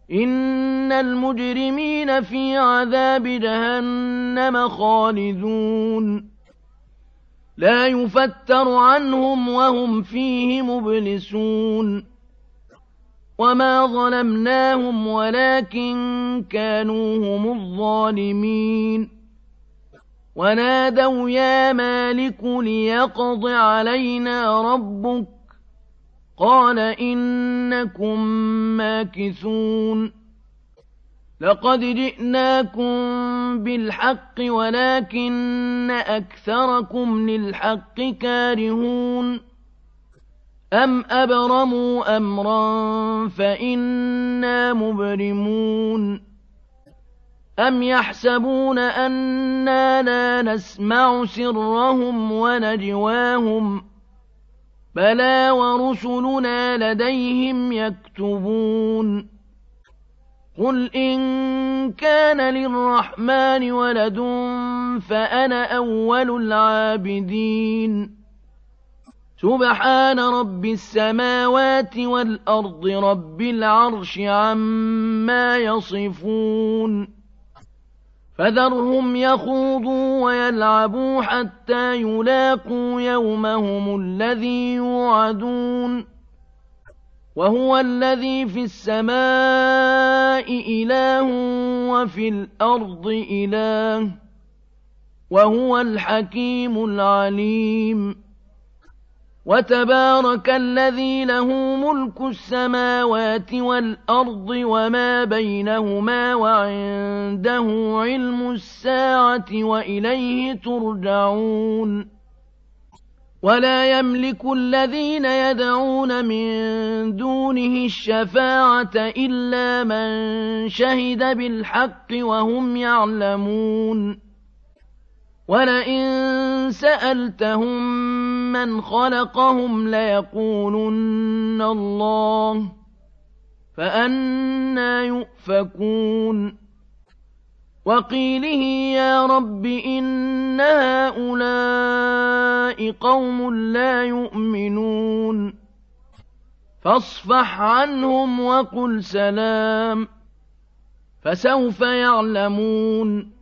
إن المجرمين في عذاب جهنم خالدون لا يفتر عنهم وهم فيه مبلسون وما ظلمناهم ولكن كانوا هم الظالمين ونادوا يا مالك ليقض علينا ربك قال إنكم ماكثون لقد جئناكم بالحق ولكن أكثركم للحق كارهون أم أبرموا أمرا فإنا مبرمون أم يحسبون أنا لا نسمع سرهم ونجواهم بلى ورسلنا لديهم يكتبون قل إن كان للرحمن ولد فأنا أول العابدين سبحان رب السماوات والأرض رب العرش عما يصفون فذرهم يخوضوا ويلعبوا حتى يلاقوا يومهم الذي يوعدون وهو الذي في السماء إله وفي الأرض إله وهو الحكيم العليم وتبارك الذي له ملك السماوات والأرض وما بينهما وعنده علم الساعة وإليه ترجعون ولا يملك الذين يدعون من دونه الشفاعة إلا من شهد بالحق وهم يعلمون ولئن سألتهم من خلقهم ليقولن الله فأنى يؤفكون وقيله يا رب إن هؤلاء قوم لا يؤمنون فاصفح عنهم وقل سلام فسوف يعلمون